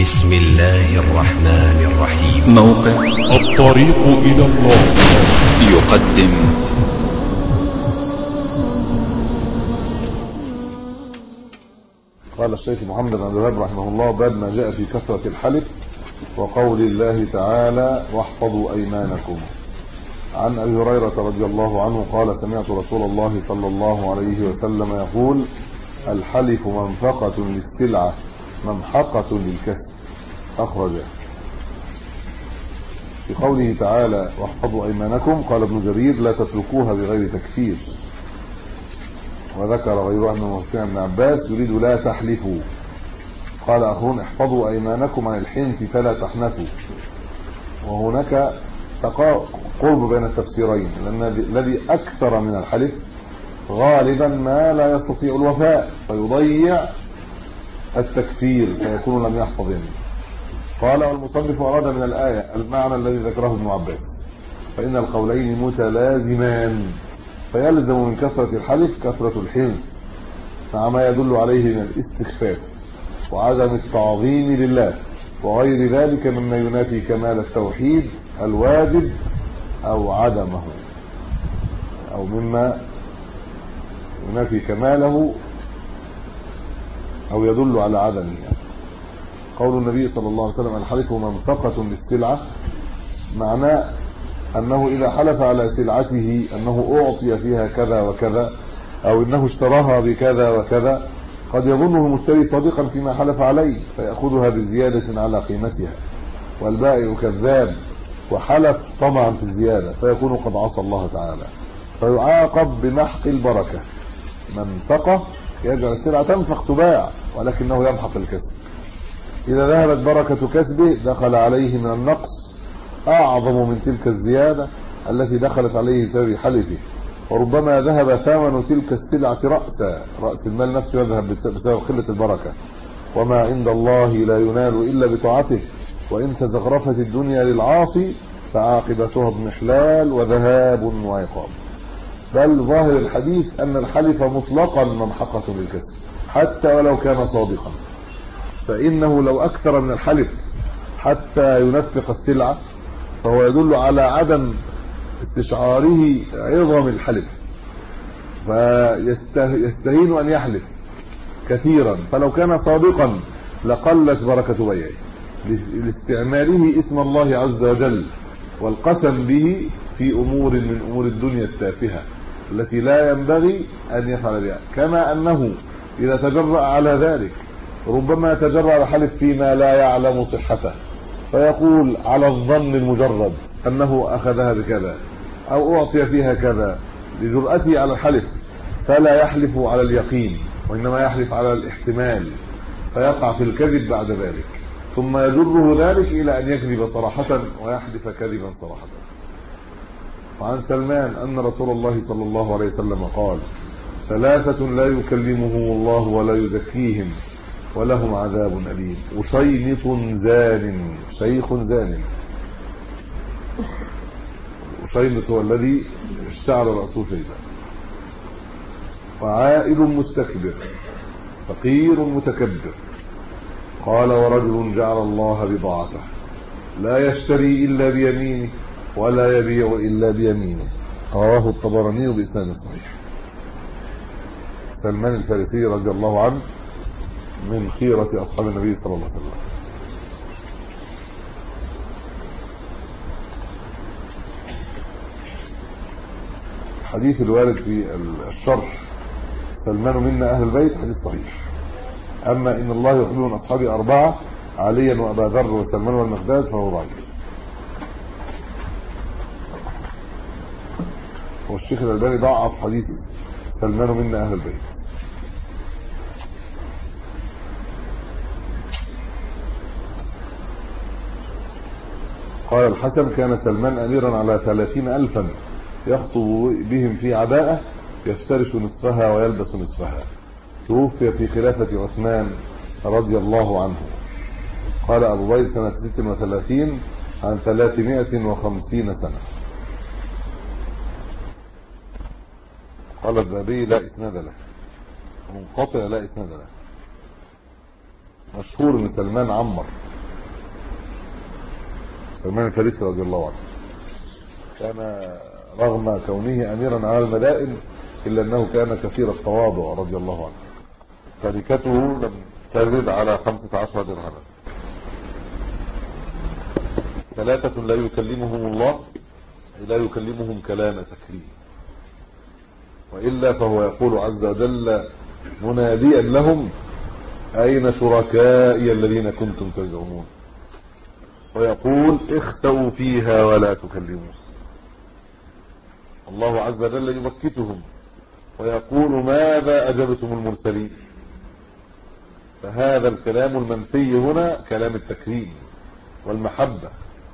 بسم الله الرحمن الرحيم. موقع الطريق إلى الله يقدم قال الشيخ محمد بن عبد الوهاب رحمه الله: باب ما جاء في كثرة الحلف وقول الله تعالى: واحفظوا أيمانكم. عن أبي هريرة رضي الله عنه قال: سمعت رسول الله صلى الله عليه وسلم يقول: الحلف منفقة للسلعة ممحقة للكسب. أخرجه. في قوله تعالى: واحفظوا أيمانكم، قال ابن جرير: لا تتركوها بغير تكفير. وذكر غيره من مسلم بن عباس يريد لا تحلفوا. قال آخرون: احفظوا أيمانكم عن الحنث فلا تحنثوا. وهناك قرب بين التفسيرين، لأن الذي أكثر من الحلف غالبا ما لا يستطيع الوفاء فيضيع التكفير فيكون لم يحفظ يمين. قال: والمصنف أراد من الآية المعنى الذي ذكره ابن عباس، فإن القولين متلازمان، فيلزم من كثرة الحلف كثرة الحنث مع ما يدل عليه من الاستخفاف وعدم التعظيم لله وغير ذلك مما ينافي كمال التوحيد الواجب أو عدمه، أو مما ينافي كماله أو يدل على عدمه. قول النبي صلى الله عليه وسلم: الحلف منفقة للسلعة، معناه أنه إذا حلف على سلعته أنه أعطي فيها كذا وكذا، أو أنه اشتراها بكذا وكذا، قد يظنه المشتري صادقا فيما حلف عليه فيأخذها بزيادة على قيمتها، والبائع كذاب وحلف طمعا في الزيادة فيكون قد عصى الله تعالى، فيعاقب بمحق البركة. منفقة يجعل السلعة تنفق تباع ولكنه يمحق الكسب. إذا ذهبت بركة كسبه دخل عليه من النقص أعظم من تلك الزيادة التي دخلت عليه بسبب حلفه، وربما ذهب ثمن تلك السلعة رأس المال نفسه يذهب بسبب قلة البركة. وما عند الله لا ينال إلا بطاعته، وإن تزخرفت الدنيا للعاصي فعاقبتها اضمحلال وذهاب وعقاب. بل ظاهر الحديث أن الحلف مطلقا ممحقة للكسب حتى ولو كان صادقا، فإنه لو أكثر من الحلف حتى ينفق السلعة فهو يدل على عدم استشعاره عظم الحلف، فيستهين أن يحلف كثيرا، فلو كان صادقا لقلت بركة بيعه لاستعماله اسم الله عز وجل والقسم به في أمور من أمور الدنيا التافهة التي لا ينبغي أن يفعل بها. كما أنه إذا تجرأ على ذلك ربما تجرأ الحلف فيما لا يعلم صحته، فيقول على الظن المجرد أنه أخذها بكذا أو أعطي فيها كذا لجرأته على الحلف، فلا يحلف على اليقين وإنما يحلف على الاحتمال، فيقع في الكذب بعد ذلك، ثم يجره ذلك إلى أن يكذب صراحة ويحلف كذبا صراحة. وعن سلمان أن رسول الله صلى الله عليه وسلم قال: ثلاثة لا يكلمهم الله ولا يزكيهم ولهم عذاب أليم: وشينط زان، شيخ زان. وشينط هو الذي اشتعل رأسه شيبا. وعائل مستكبر، فقير متكبر. قال: ورجل جعل الله بضاعته لا يشتري إلا بيمينه ولا يبيع إلا بيمينه. رواه الطبراني بإسناد صحيح. سلمان الفارسي رضي الله عنه من خيرة أصحاب النبي صلى الله عليه وسلم. حديث الوارد في الشرح سلمان منا أهل البيت حديث صحيح. أما إن الله يحب من أصحابه أربعة: عليا وأبا ذر وسلمان والمقداد، فهو ضعيف. والشيخ الألباني ضعف حديث سلمان منا أهل البيت. قال الحسن: كان سلمان أميرا على 30,000 يخطب بهم في عباءة يفترش نصفها ويلبس نصفها. توفي في خلافة عثمان رضي الله عنه. قال أبو بيد: سنة 36 عن 350 سنة. قال الذهبي: لا إسناد له، منقطع لا إسناد له. مشهور ان سلمان عمر سلمان الفارسي رضي الله عنه كان رغم كونه اميرا على المدائن الا انه كان كثير التواضع رضي الله عنه. تركته لم تزد على 15 درهما. 3 لا يكلمهم الله، لا يكلمهم كلام تكليم، والا فهو يقول عز وجل مناديا لهم اين شركائي الذين كنتم تزعمون، ويقول اخسئوا فيها ولا تكلمون. الله عز وجل يمكتهم ويقول ماذا اجبتم المرسلين. فهذا الكلام المنفي هنا كلام التكريم والمحبة.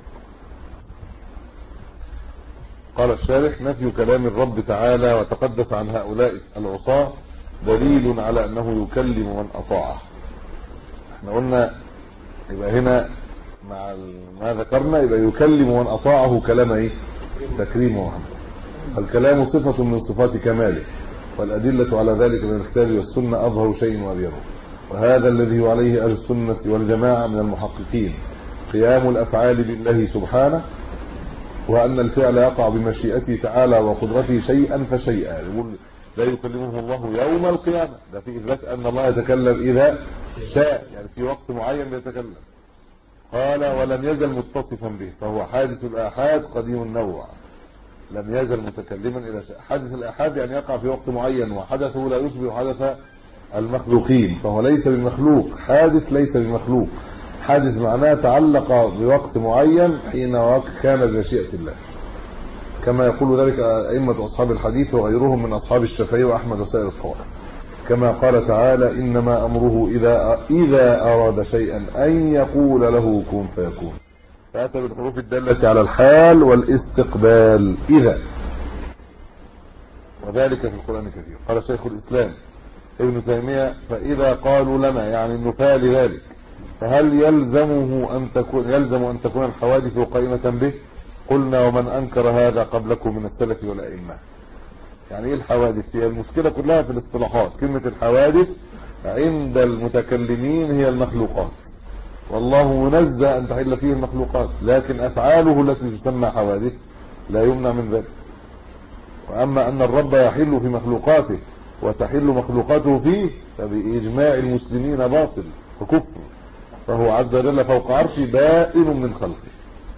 قال الشارح نفي كلام الرب تعالى وتقدس عن هؤلاء العصاة دليل على انه يكلم من اطاعه. احنا قلنا يبقى هنا مع ما ذكرنا يبقى يكلم من اطاعه كلام ايه؟ تكريم ومحبة. الكلام صفة من صفات كماله، والادلة على ذلك من الكتاب والسنة اظهر شيء وابينه، وهذا الذي هو عليه اهل السنة والجماعة من المحققين، قيام الافعال بالله سبحانه، وان الفعل يقع بمشيئته تعالى وقدرته شيئا فشيئا. يقول لا يكلمه الله يوم القيامة، ده في اثبات ان الله يتكلم اذا شاء، يعني في وقت معين يتكلم. قال ولم يزل متصفا به، فهو حادث الآحاد قديم النوع، لم يزل متكلما إذا شاء. حادث الآحاد يعني يقع في وقت معين، وحدثه لا يشبه حدث المخلوقين، فهو ليس بمخلوق. حادث ليس بمخلوق، حادث معناه تعلق بوقت معين حين كان بمشيئة الله، كما يقول ذلك أئمة أصحاب الحديث وغيرهم من أصحاب الشافعي وأحمد وسائر القوائم، كما قال تعالى إنما أمره إذا أراد شيئا أن يقول له كن فيكون. فأتى بالحروف الدالة على الحال والاستقبال إذا، وذلك في القرآن كثير. قال شيخ الإسلام ابن تيمية فإذا قالوا لنا يعني النفاة لذلك، فهل يلزم أن تكون الحوادث قائمة به؟ قلنا ومن أنكر هذا قبلكم من السلف والأئمة. يعني ايه الحوادث؟ هي المشكلة كلها في الاصطلاحات. كلمة الحوادث عند المتكلمين هي المخلوقات، والله منزه أن تحل فيه المخلوقات، لكن أفعاله التي تسمى حوادث لا يمنع من ذلك. وأما أن الرب يحل في مخلوقاته وتحل مخلوقاته فيه فبإجماع المسلمين باطل وكفر، فهو عز وجل فوق عرشه بائن من خلقه.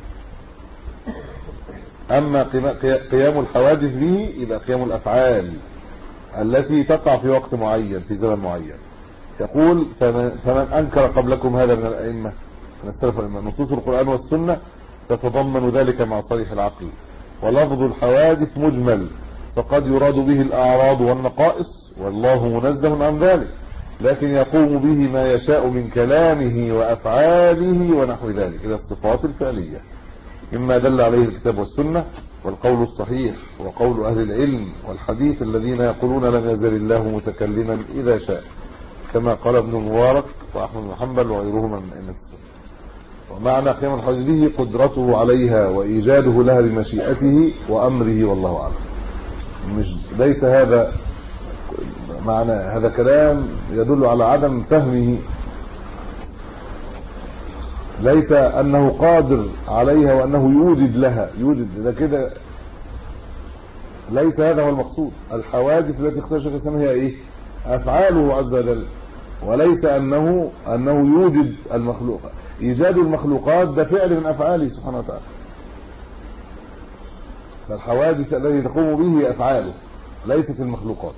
أما قيام الحوادث به إلى قيام الأفعال التي تقع في وقت معين في زمن معين. يقول فمن أنكر قبلكم هذا من الأئمة من السلف والأئمة. نصوص القرآن والسنة تتضمن ذلك مع صريح العقل، ولفظ الحوادث مجمل، فقد يراد به الأعراض والنقائص والله منزه عن ذلك، لكن يقوم به ما يشاء من كلامه وأفعاله ونحو ذلك إلى الصفات الفعلية، مما دل عليه الكتاب والسنة والقول الصحيح وقول أهل العلم والحديث الذين يقولون لم يزل الله متكلما إذا شاء، كما قال ابن المبارك وأحمد بن حنبل وغيرهم من أئمة السنة. ومعنى قيام الحوادث به قدرته عليها وإيجاده لها بمشيئته وأمره، والله أعلم. ليس هذا معنى، هذا كلام يدل على عدم فهمه، ليس أنه قادر عليها وأنه يوجد لها، يوجد ده كده، ليس هذا هو المقصود. الحوادث التي اختار شيخ الإسلام هي ايه؟ أفعاله عز وجل، وليس أنه يوجد المخلوق. إيجاد المخلوقات ده فعل من أفعاله سبحانه وتعالى، فالحوادث التي تقوم به أفعاله ليست المخلوقات.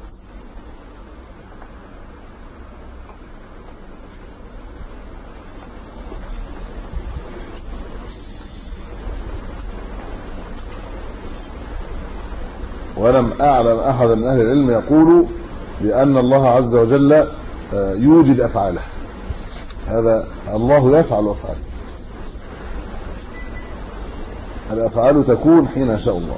ولم أعلم أحد من أهل العلم يقول بأن الله عز وجل يوجد أفعاله. هذا الله يفعل أفعاله، الأفعال تكون حين شاء الله.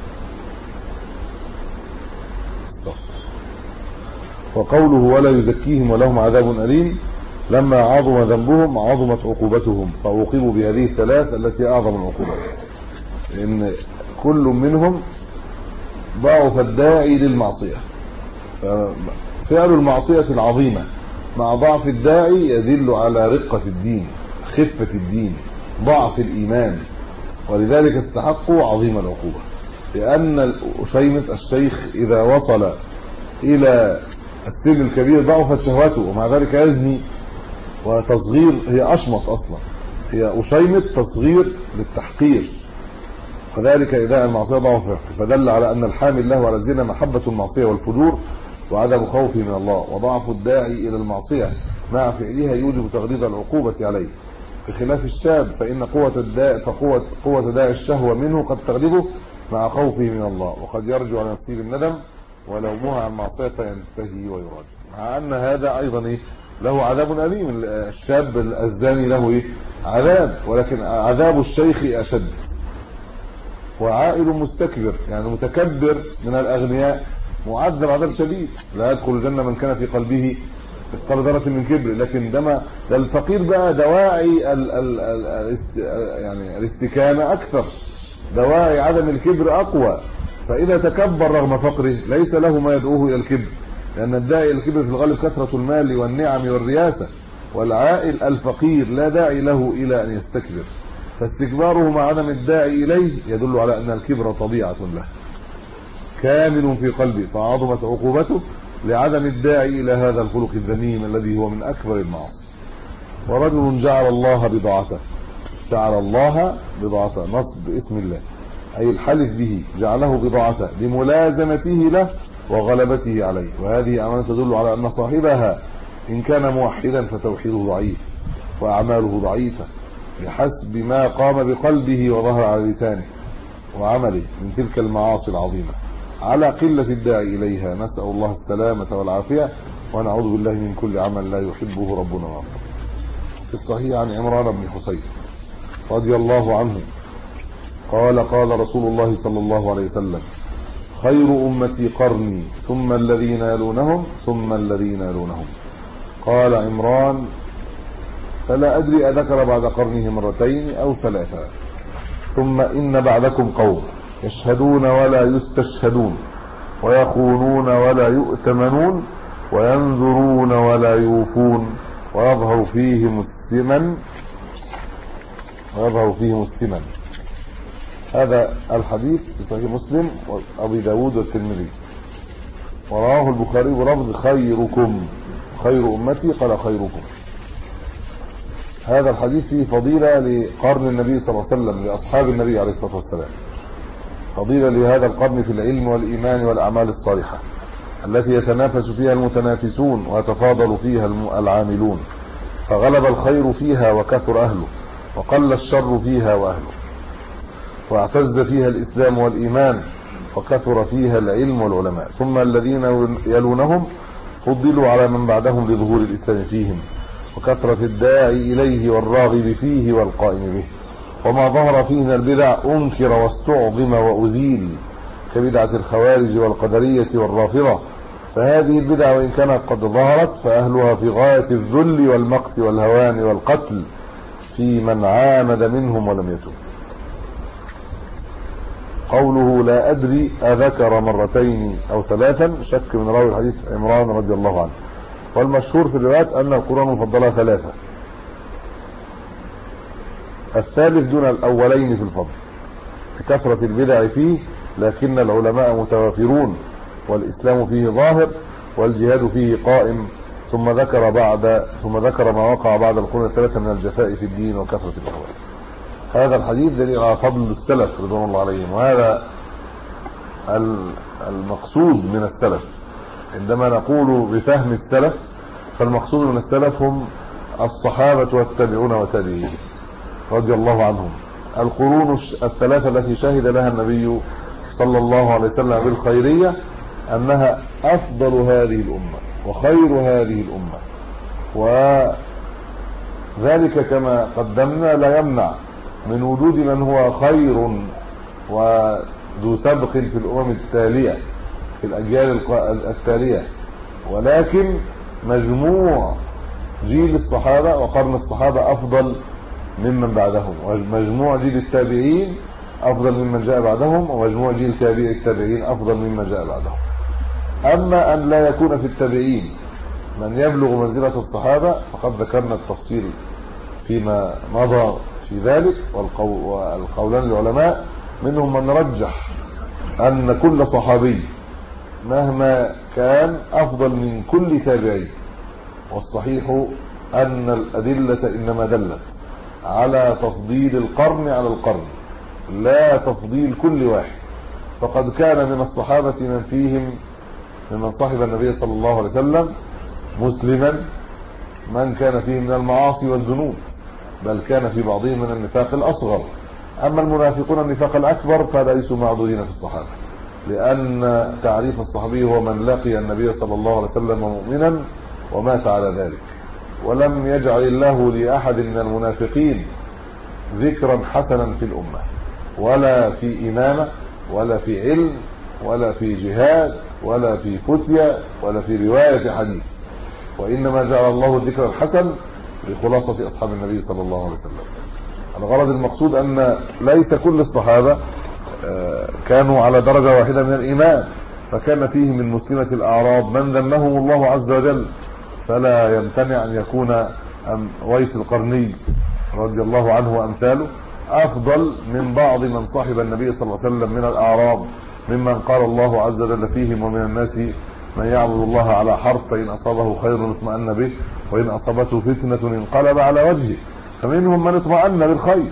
وقوله ولا يزكيهم ولهم عذاب أليم، لما عظم ذنبهم عظمت عقوبتهم، فعوقبوا بهذه الثلاث التي أعظم العقوبات، لأن كل منهم ضعف الداعي للمعصية، ففعل المعصية العظيمة مع ضعف الداعي يدل على رقة الدين، خفة الدين، ضعف الإيمان. ولذلك استحقوا عظيم العقوبة، لأن أشيمة الشيخ إذا وصل إلى السن الكبير ضعفت شهوته، ومع ذلك يزني، وتصغير هي أشمط أصلا، هي أشيمة تصغير للتحقير، وذلك إذا المعصية ضعفت، فدل على أن الحامل له على الزنا محبة المعصية والفجور وعدم خوفه من الله، وضعف الداعي إلى المعصية مع فعلها يوجب تغليظ العقوبة عليه، بخلاف الشاب فإن قوة داعي الشهوة منه قد تغلبه مع خوفه من الله، وقد يرجع على نفسه بالندم ولومها عن معصية فينتهي ويراجع، مع أن هذا أيضا له عذاب أليم. الشاب الزاني له عذاب، ولكن عذاب الشيخ أشد. وعائل مستكبر يعني متكبر من الأغنياء معذب عذاب شديد، لا يدخل الجنة من كان في قلبه مثقال ذرة من كبر. لكن ده الفقير بقى دواعي يعني الاستكانة أكثر، دواعي عدم الكبر أقوى، فإذا تكبر رغم فقره ليس له ما يدعوه إلى الكبر، لأن الداعي إلى الكبر في الغالب كثرة المال والنعم والرياسة، والعائل الفقير لا داعي له إلى أن يستكبر، فاستكباره مع عدم الداعي إليه يدل على أن الكبر طبيعة له كامل في قلبه، فعظمت عقوبته لعدم الداعي إلى هذا الخلق الذميم الذي هو من أكبر المعاصي. ورجل جعل الله بضاعته، جعل الله بضاعته نصب اسم الله، أي الحلف به، جعله بضاعته لملازمته له وغلبته عليه، وهذه أمانة تدل على أن صاحبها إن كان موحدا فتوحيده ضعيف وأعماله ضعيفة بحسب ما قام بقلبه وظهر على لسانه وعمله من تلك المعاصي العظيمة، على قلة الداعي إليها. نسأل الله السلامة والعافية، ونعوذ بالله من كل عمل لا يحبه ربنا ويرضاه. في الصحيح عن عمران بن حسين رضي الله عنه قال قال رسول الله صلى الله عليه وسلم: خير أمتي قرني ثم الذين يلونهم ثم الذين يلونهم. قال عمران: فلا أدري أذكر بعد قرنه مرتين أو ثلاثة. ثم إن بعدكم قوم يشهدون ولا يستشهدون، ويخونون ولا يؤتمنون، وينذرون ولا يوفون، ويظهر فيهم السمن. هذا الحديث في صحيح مسلم وأبي داود والترمذي، ورواه البخاري بلفظ خيركم، خير أمتي قال خيركم. هذا الحديث فيه فضيلة لقرن النبي صلى الله عليه وسلم، لأصحاب النبي عليه الصلاة والسلام، فضيلة لهذا القرن في العلم والإيمان والأعمال الصالحة التي يتنافس فيها المتنافسون ويتفاضل فيها العاملون، فغلب الخير فيها وكثر أهله، وقل الشر فيها وأهله، واعتز فيها الإسلام والإيمان، وكثر فيها العلم والعلماء. ثم الذين يلونهم فضلوا على من بعدهم لظهور الإسلام فيهم، وكثرة الداعي إليه والراغب فيه والقائم به، وما ظهر فيه من البدع أنكر واستعظم وأزيل، كبدعة الخوارج والقدرية والرافضة. فهذه البدع وإن كانت قد ظهرت فأهلها في غاية الذل والمقت والهوان والقتل في من عامد منهم ولم يتوب. قوله لا أدري أذكر مرتين أو ثلاثا شك من راوي الحديث عمران رضي الله عنه، والمشهور في الروايات أن القرآن فضلها ثلاثة، الثالث دون الأولين في الفضل بكثرة البدع فيه، لكن العلماء متوافرون والإسلام فيه ظاهر والجهاد فيه قائم. ثم ذكر ما وقع بعد القرون الثلاثة من الجفاء في الدين وكثرة الأهواء. هذا الحديث دليل على فضل السلف رضوان الله عليهم، وهذا المقصود من السلف. عندما نقول بفهم السلف فالمقصود من السلف هم الصحابة والتابعون وتابعين رضي الله عنهم، القرون الثلاثة التي شهد لها النبي صلى الله عليه وسلم بالخيرية، أنها أفضل هذه الأمة وخير هذه الأمة، وذلك كما قدمنا لا يمنع من وجود من هو خير وذو سبق في الأمم التالية في الأجيال التالية، ولكن مجموع جيل الصحابة وقرن الصحابة أفضل ممن بعدهم، ومجموع جيل التابعين أفضل ممن جاء بعدهم، ومجموع جيل تابعي التابعين أفضل ممن جاء بعدهم. أما أن لا يكون في التابعين من يبلغ منزلة الصحابة فقد ذكرنا التفصيل فيما مضى في ذلك. والقولان العلماء منهم من رجح أن كل صحابي مهما كان أفضل من كل تابعي، والصحيح أن الأدلة إنما دلت على تفضيل القرن على القرن لا تفضيل كل واحد. فقد كان من الصحابة من فيهم ممن صحب النبي صلى الله عليه وسلم مسلما من كان فيه من المعاصي والذنوب، بل كان في بعضهم من النفاق الأصغر. أما المنافقون النفاق الأكبر فليسوا معذورين في الصحابة، لأن تعريف الصحابي هو من لقي النبي صلى الله عليه وسلم مؤمنا ومات على ذلك. ولم يجعل الله لأحد من المنافقين ذكرا حسنا في الأمة، ولا في إمامة، ولا في علم، ولا في جهاد، ولا في فتية، ولا في رواية حديث، وإنما جعل الله الذكر الحسن لخلاصة أصحاب النبي صلى الله عليه وسلم. الغرض المقصود أن ليس كل الصحابة كانوا على درجة واحدة من الإيمان، فكان فيه من مسلمة الأعراب من ذمهم الله عز وجل، فلا يمتنع أن يكون ويس القرني رضي الله عنه وأمثاله أفضل من بعض من صاحب النبي صلى الله عليه وسلم من الأعراب، ممن قال الله عز وجل فيهم: ومن الناس من يعبد الله على حرف فإن أصابه خير اطمأن به وإن أصابته فتنة انقلب على وجهه. فمنهم من اطمأن بالخير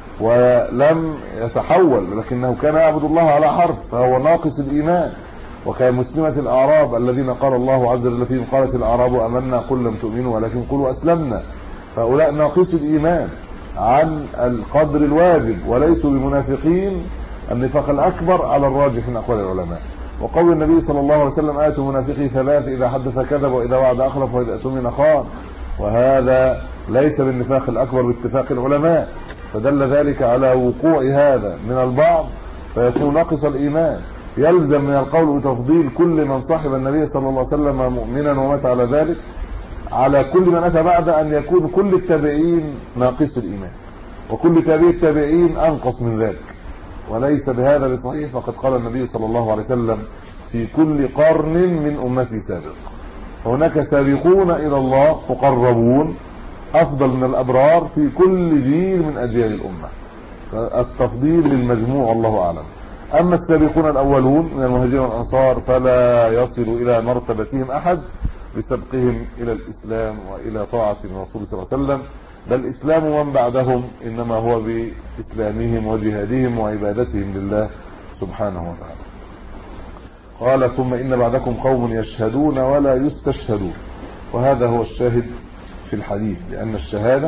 ولم يتحول، لكنه كان يعبد الله على حرف فهو ناقص الإيمان. وكان مسلمة الأعراب الذين قال الله عز وجل فيهم: قالت الأعراب آمنا قل لم تؤمنوا ولكن قولوا أسلمنا. فهؤلاء ناقص الإيمان عن القدر الواجب، وليسوا بمنافقين النفاق الأكبر على الراجح من أقوال العلماء. وقول النبي صلى الله عليه وسلم: آية المنافق ثلاث: إذا حدث كذب، وإذا وعد أخلف، وإذا اؤتمن خان. وهذا ليس بالنفاق الأكبر باتفاق العلماء، فدل ذلك على وقوع هذا من البعض فيكون ناقص الإيمان. يلزم من القول بتفضيل كل من صاحب النبي صلى الله عليه وسلم مؤمنا ومات على ذلك على كل من أتى بعد، أن يكون كل التابعين ناقص الإيمان، وكل تابعي التابعين أنقص من ذلك، وليس بهذا بصحيح. فقد قال النبي صلى الله عليه وسلم: في كل قرن من أمتي سابق. هناك سابقون إلى الله مقربون أفضل من الأبرار في كل جيل من أجيال الأمة، فالتفضيل للمجموع الله أعلم. أما السابقون الأولون من المهاجرين والأنصار فلا يصل إلى مرتبتهم أحد بسبقهم إلى الإسلام وإلى طاعة الرسول صلى الله عليه وسلم، بل إسلام من بعدهم إنما هو بإسلامهم وجهادهم وعبادتهم لله سبحانه وتعالى. قال: ثم إن بعدكم قوم يشهدون ولا يستشهدون. وهذا هو الشاهد في الحديث، لأن الشهادة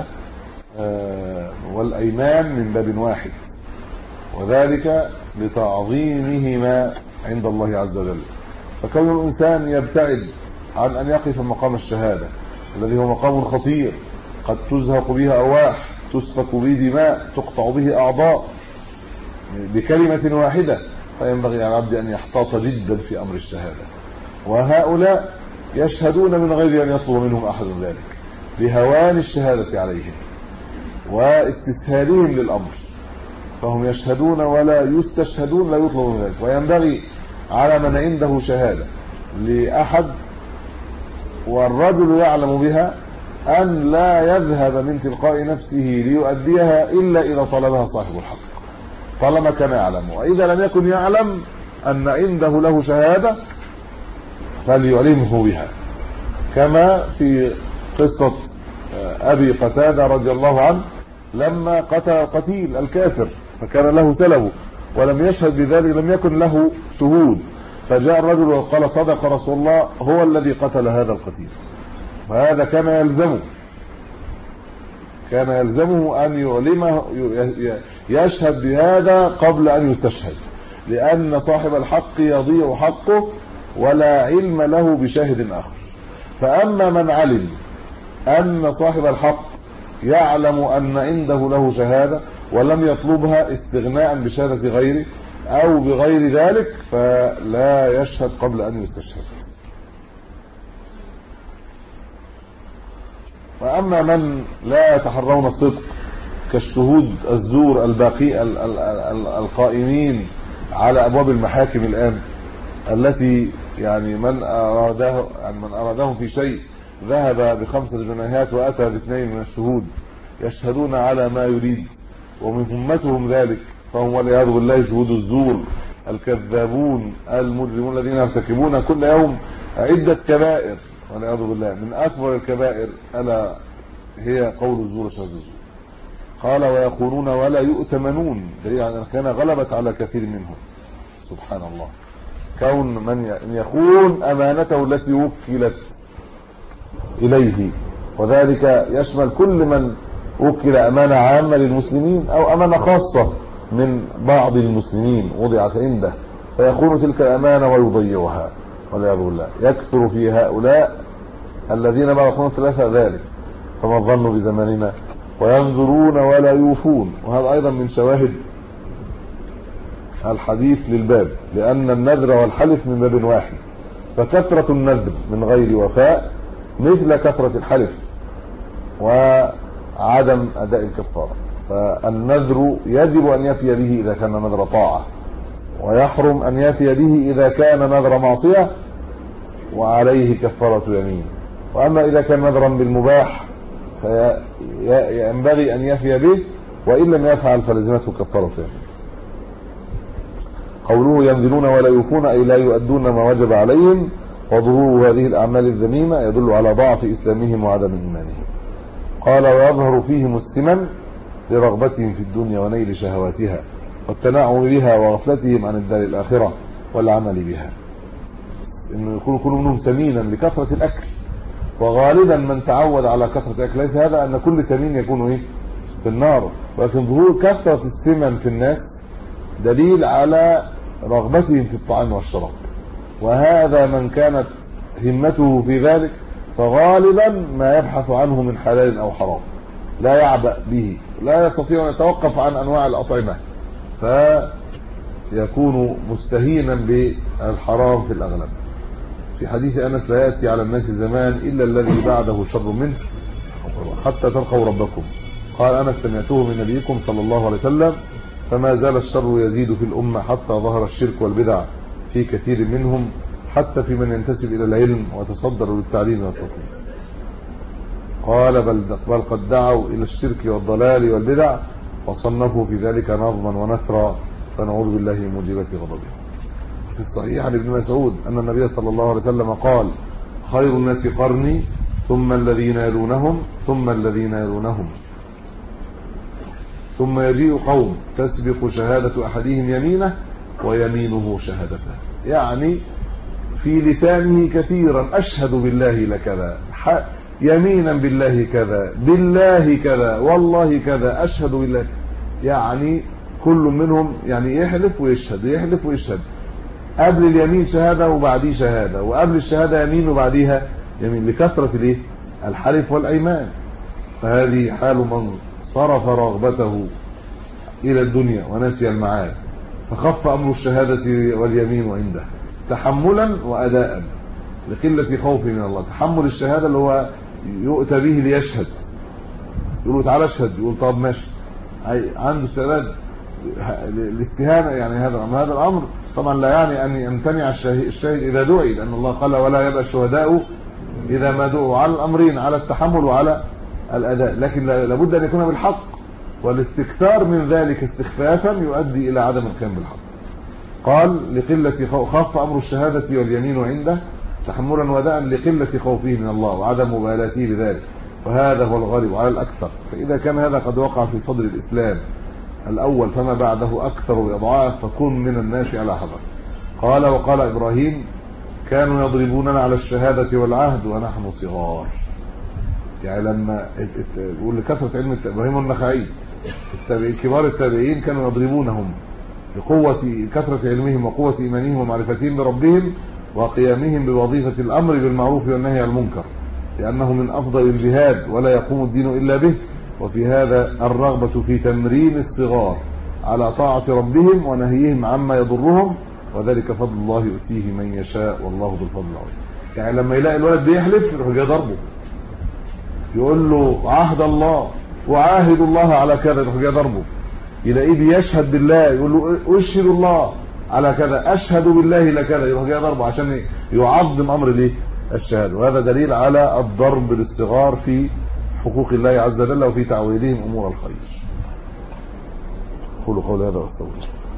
والأيمان من باب واحد، وذلك لتعظيمهما عند الله عز وجل. فكون الإنسان يبتعد عن أن يقف مقام الشهادة الذي هو مقام خطير، قد تزهق به أرواح، تسفك به دماء، تقطع به أعضاء بكلمة واحدة، فينبغي على العبد أن يحتاط جدا في أمر الشهادة. وهؤلاء يشهدون من غير أن يطلب منهم أحد ذلك، لهوان الشهادة عليهم واستسهالهم للأمر، فهم يشهدون ولا يستشهدون، لا يطلب من ذلك. وينبغي على من عنده شهادة لأحد والرجل يعلم بها أن لا يذهب من تلقاء نفسه ليؤديها إلا إذا طلبها صاحب الحق، طالما كان يعلم. وإذا لم يكن يعلم أن عنده له شهادة فليعلمه بها، كما في قصة أبي قتادة رضي الله عنه لما قتل القتيل الكافر فكان له سلبه ولم يشهد بذلك، لم يكن له شهود، فجاء الرجل وقال: صدق رسول الله، هو الذي قتل هذا القتيل. فهذا كان يلزمه أن يعلمه، يشهد بهذا قبل أن يستشهد، لأن صاحب الحق يضيع حقه ولا علم له بشاهد آخر. فأما من علم أن صاحب الحق يعلم أن عنده له شهادة ولم يطلبها استغناء بشهادة غيره أو بغير ذلك، فلا يشهد قبل أن يستشهد. وأما من لا يتحرون الصدق كالشهود الزور الباقي القائمين على أبواب المحاكم الآن، التي يعني من أرادهم في شيء ذهب ب5 جنيهات وأتى ب2 من الشهود يشهدون على ما يريد ومن همتهم ذلك، فهم والعياذ بالله شهود الزور الكذابون المجرمون الذين يرتكبون كل يوم عدة كبائر والعياذ بالله. من أكبر الكبائر ألا هي قول الزور وشهادة الزور. قال ويخونون ولا يؤتمنون، دليل على كان غلبت على كثير منهم. سبحان الله، كون من يخون أمانته التي وكلت إليه، وذلك يشمل كل من وكل أمانة عامة للمسلمين أو أمانة خاصة من بعض المسلمين وضعت عنده، فيخون تلك الأمانة ويضيعها والعياذ بالله. يكثر في هؤلاء الذين بلغوا ثلاثة ذلك، فما الظن بزماننا؟ وينظرون ولا يوفون، وهذا أيضا من شواهد الحديث للباب، لأن النذر والحلف من باب واحد، فكثرة النذر من غير وفاء مثل كثرة الحلف وعدم أداء الكفارة. فالنذر يجب أن يفي به إذا كان نذر طاعة، ويحرم أن يفي به إذا كان نذر معصية وعليه كفارة يمين. وأما إذا كان نذرا بالمباح فينبغي أن يفي به، وإن لم يفعل فلزمته كفارة يمين. قوله ينزلون ولا يوفون أي لا يؤدون ما وجب عليهم، وظهور هذه الأعمال الذميمة يدل على ضعف إسلامهم وعدم إيمانهم. قال ويظهر فيهم السمن لرغبتهم في الدنيا ونيل شهواتها والتنعم بها وغفلتهم عن الدار الآخرة والعمل بها، إنه يكون كل منهم سمينا لكثرة الأكل، وغالبا من تعود على كثرة الأكل ليس هذا أن كل سمين يكون في النار، ولكن ظهور كثرة السمن في الناس دليل على رغبتهم في الطعام والشراب، وهذا من كانت همته في ذلك فغالبا ما يبحث عنه من حلال أو حرام، لا يعبأ به، لا يستطيع أن يتوقف عن أنواع الأطعمة، فيكون مستهينا بالحرام في الأغلب. في حديث أنس لا يأتي على الناس زمان إلا الذي بعده شر منه حتى تلقوا ربكم. قال أنس سمعته من نبيكم صلى الله عليه وسلم، فما زال الشر يزيد في الأمة حتى ظهر الشرك والبدع في كثير منهم، حتى في من ينتسب إلى العلم ويتصدر للتعليم والتصنيف. قال بل قد دعوا إلى الشرك والضلال والبدع وصنفوا في ذلك نظما ونثرا، فنعوذ بالله من موجبات غضبه. في الصحيح عن ابن مسعود أن النبي صلى الله عليه وسلم قال خير الناس قرني ثم الذين يلونهم ثم الذين يلونهم ثم يجيء قوم تسبق شهادة أحدهم يمينه ويمينه شهادته، يعني في لسانه كثيرا أشهد بالله لكذا، يمينا بالله كذا، بالله كذا، والله كذا، أشهد بالله، يعني كل منهم يعني يحلف ويشهد يحلف ويشهد، قبل اليمين شهادة وبعديه شهادة، وقبل الشهادة يمين وبعديها يمين، لكثرة الحلف والأيمان. فهذه حال من صرف رغبته إلى الدنيا ونسي المعاد، فخف أمر الشهادة واليمين عنده تحملا وأداء لقلة خوفه من الله. تحمل الشهادة اللي هو يؤتى به ليشهد، يقول له تعالى اشهد، يقول طب ماشي، عنده استعداد الاستهانة، يعني هذا الأمر طبعا لا يعني أن يمتنع الشاهد إذا دعي، لأن الله قال ولا يبقى الشهداء إذا ما دعوا، على الأمرين، على التحمل وعلى الأداء، لكن لابد أن يكون بالحق، والاستكثار من ذلك استخفافا يؤدي إلى عدم القيام بالحق. قال لقلة خف أمر الشهادة واليمين عنده تحملا وداء لقلة خوفه من الله وعدم مبالاته بذلك، وهذا هو الغالب على الأكثر. فإذا كان هذا قد وقع في صدر الإسلام الأول فما بعده أكثر وإضعاف، فكن من الناس على حذر. قال وقال إبراهيم كانوا يضربوننا على الشهادة والعهد ونحن صغار، يعني لما يقول لكثرة علم إبراهيم النخعي كبار التابعين كانوا يضربونهم لقوة كثرة علمهم وقوة إيمانهم ومعرفتهم بربهم وقيامهم بوظيفة الأمر بالمعروف والنهي عن المنكر، لأنه من أفضل الجهاد ولا يقوم الدين إلا به. وفي هذا الرغبة في تمرين الصغار على طاعة ربهم ونهيهم عما يضرهم، وذلك فضل الله يؤتيه من يشاء والله ذو الفضل العظيم. يعني لما يلاقي الولد بيحلف يروح جاي ضربه، يقول له عهد الله وعاهد الله على كذا يروح جاي ضربه، يلاقيه بيشهد بالله يقول له اشهد الله على كذا، اشهد بالله لكذا يروح جاي ضربه عشان يعظم امر الايه الشهاده. وهذا دليل على الضرب للصغار في حقوق الله عز وجل وفي تعويلهم امور الخير. قولوا قولي هذا واستغفر.